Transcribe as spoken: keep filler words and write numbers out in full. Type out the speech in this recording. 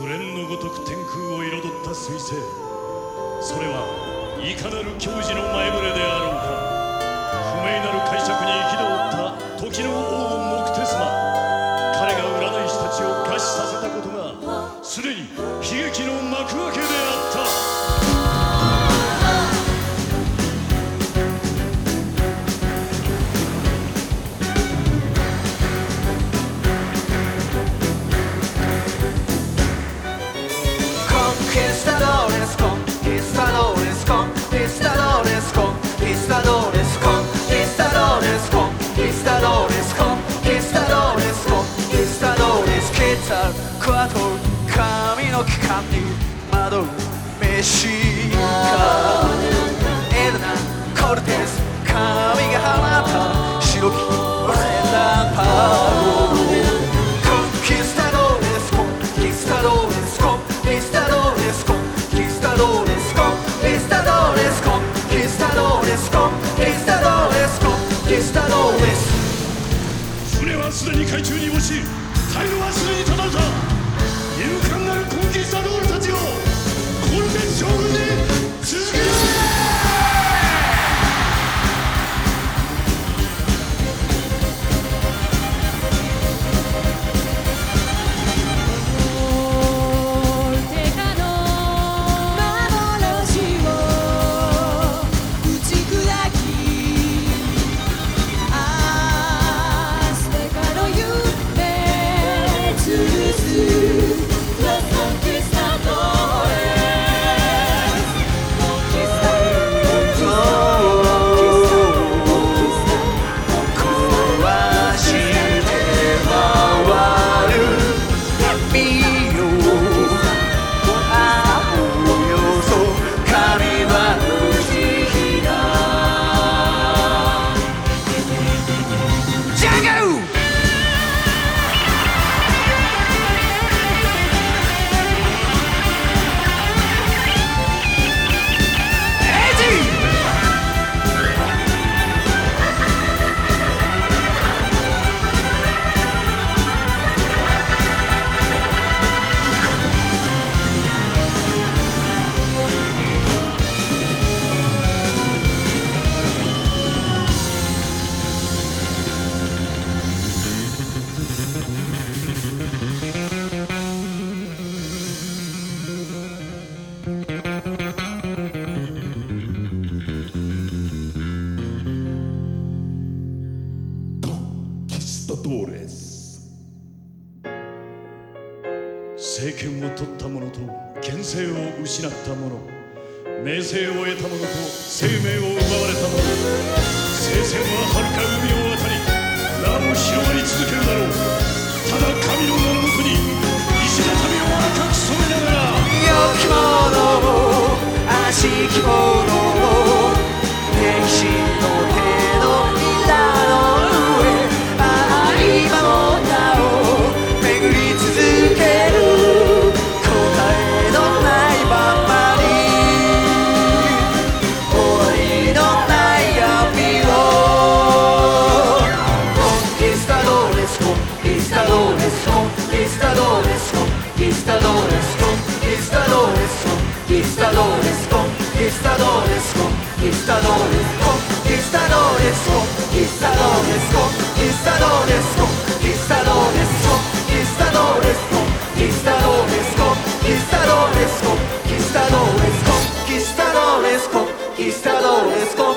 紅のごとく天空を彩った彗星、それはいかなる矜持の前触れであろうか。不明なる解釈に憤った時の王モクテスマ、彼が占い師たちを餓死させたことがすでに悲劇の幕開けであった。 クワトル神の機関に惑うメシカエルナ・コルテス、神が放った白きワセラパゴ、コンキスタドーレスコンキスタドーレスコンキスタドーレスコンキスタドーレスコンキスタドーレスコンキスタドーレスコンキスタドーレスコンキスタドーレス。 船はすでに海中に落ち、タイルはすでに途絶えた。勇敢なるコンキスタドールたちをコルテス将軍に続けろ。政権を取った者と権勢を失った者、名声を得た者と生命を奪われた者、聖戦ははるか海を渡りなお広がり続けるだろう。ただ神の名のもとに石畳を赤く染めながら、 良きものを悪しきものを歴史の手のひらの上、ああ今もなお巡り続ける答えのないままに、終わりのない闇を。コンキスタドーレスコンキスタドーレスコンキスタドーレスコンキスタドーレスコンキスタドーレスコンキスタドーレスコンキスタドーレスコンキスタドーレスコンキスタドーレスコンキスタドーレスコンキスタドーレスコンキスタドーレスコンキスタドーレスコンキスタドーレスコンキスタドーレスコンキスタドーレスコンキスタドーレスコンキスタドーレスコン